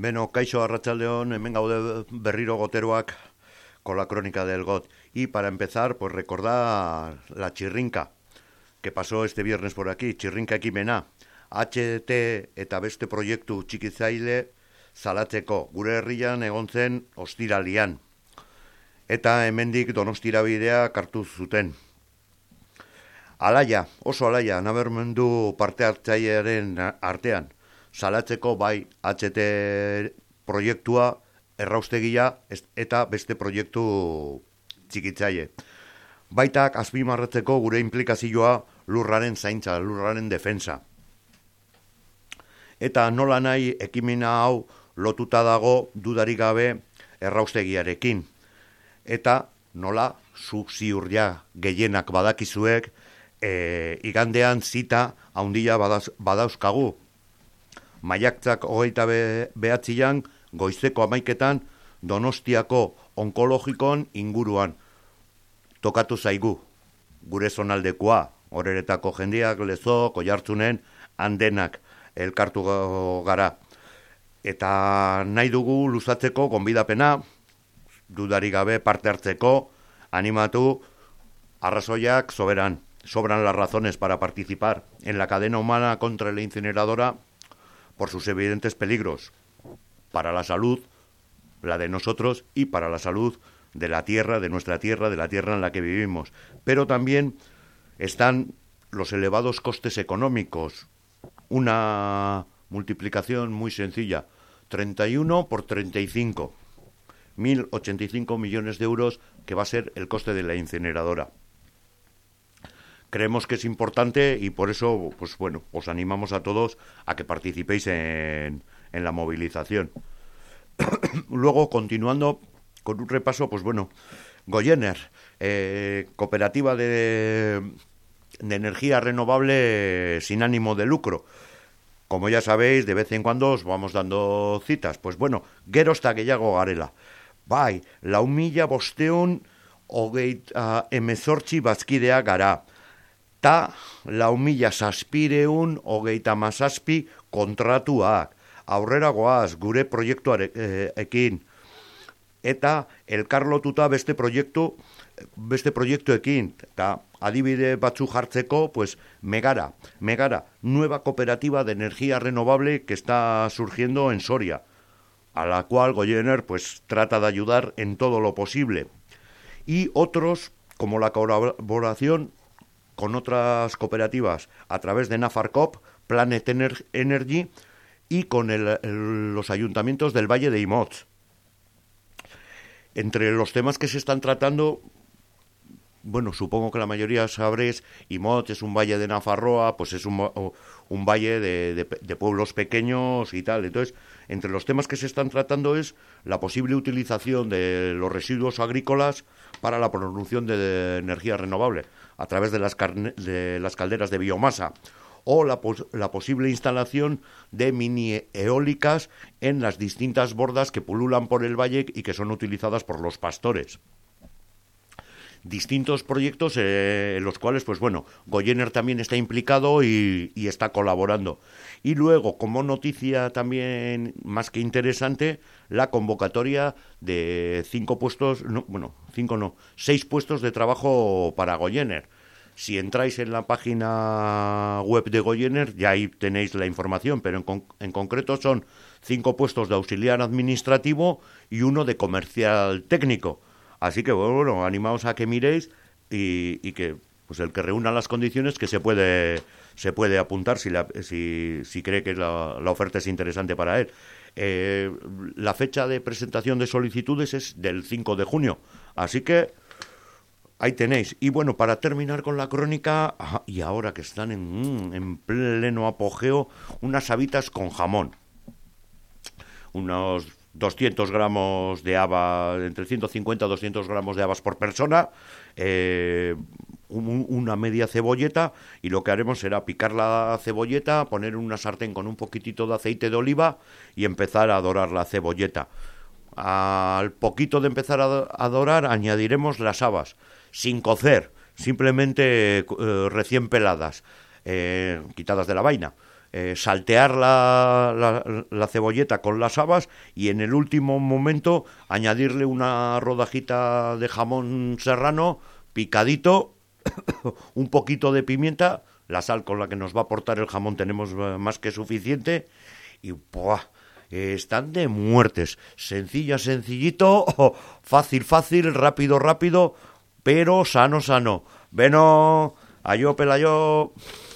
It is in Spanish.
Beno, kaixo arratsaldeon, hemen gaude berriro goteroak con la crónica del GOT. Y para empezar, pues recordar la chirrinca que pasó este viernes por aquí, chirrinka ekimena. HT eta beste proiektu txikitzaile zalatzeko, gure herrian egon zen ostiralian. Eta hemendik Donostira bidea kartu zuten. Alaia, oso alaia, nabarmendu parte hartzailearen artean. Salatzeko bai HT proiektua, erraustegia eta beste proiektu txikitzaile. Baitak azpimarratzeko gure implikazioa lurraren zaintza, lurraren defensa. Eta nola nahi ekimena hau lotuta dago dudarik gabe erraustegiarekin. Eta nola zuk ziur ja gehienak badakizuek igandean zita handia badauzkagu. Maiatzak 29an goizeko 11etan Donostiako onkologikon inguruan tokatu zaigu gure zonaldekoa, horeretako jendeak, Lezo, Oiartzunen, handenak elkartu gara. Eta nahi dugu luzatzeko gonbidapena, dudarik gabe parte hartzeko, animatu, arrazoiak sobran las razones para participar en la cadena humana contra la incineradora por sus evidentes peligros para la salud, la de nosotros, y para la salud de la tierra, de nuestra tierra, de la tierra en la que vivimos. Pero también están los elevados costes económicos. Una multiplicación muy sencilla, 31 por 35, 1.085 millones de euros, que va a ser el coste de la incineradora. Creemos que es importante y por eso, pues bueno, os animamos a todos a que participéis en la movilización. Luego, continuando con un repaso, pues bueno, Goyener, cooperativa de energía renovable sin ánimo de lucro. Como ya sabéis, de vez en cuando os vamos dando citas. Pues bueno, gero eta gehiago garela. Bai, 4.528 bazkidea gara. Ta 4.727 kontratuak. Aurrera goaz, gure proiektuarekin. Eta elkarlotuta beste proiektuekin. Eta adibide batzu jartzeko, pues Megara, nueva cooperativa de energía renovable que está surgiendo en Soria, a la cual Goyener pues trata de ayudar en todo lo posible. Y otros, como la colaboración con otras cooperativas a través de Nafarcop, Planet Energy y con los ayuntamientos del Valle de Imotz. Entre los temas que se están tratando, bueno, supongo que la mayoría sabréis, Imotz es un valle de Nafarroa, pues es un valle de pueblos pequeños y tal. Entonces, entre los temas que se están tratando es la posible utilización de los residuos agrícolas para la producción de energía renovable a través de las calderas de biomasa, o la posible instalación de mini eólicas en las distintas bordas que pululan por el valle y que son utilizadas por los pastores. Distintos proyectos en los cuales, pues bueno, Goyener también está implicado y está colaborando. Y luego, como noticia también más que interesante, la convocatoria de 6 puestos de trabajo para Goyener. Si entráis en la página web de Goyener, ya ahí tenéis la información, pero en concreto son 5 puestos de auxiliar administrativo y 1 de comercial técnico. Así que, bueno, animaos a que miréis y que, pues el que reúna las condiciones, que se puede apuntar si cree que la oferta es interesante para él. La fecha de presentación de solicitudes es del 5 de junio. Así que ahí tenéis. Y bueno, para terminar con la crónica, y ahora que están en pleno apogeo, unas habitas con jamón. Unos 200 gramos de habas, entre 150 y 200 gramos de habas por persona, una media cebolleta, y lo que haremos será picar la cebolleta, poner una sartén con un poquitito de aceite de oliva y empezar a dorar la cebolleta. Al poquito de empezar a dorar, añadiremos las habas, sin cocer, simplemente recién peladas, quitadas de la vaina. saltear la cebolleta con las habas y en el último momento añadirle una rodajita de jamón serrano picadito, un poquito de pimienta, la sal con la que nos va a aportar el jamón tenemos más que suficiente y ¡buah! Están de muertes, sencillito, fácil, rápido, pero sano. Bueno, ayo, pelayo.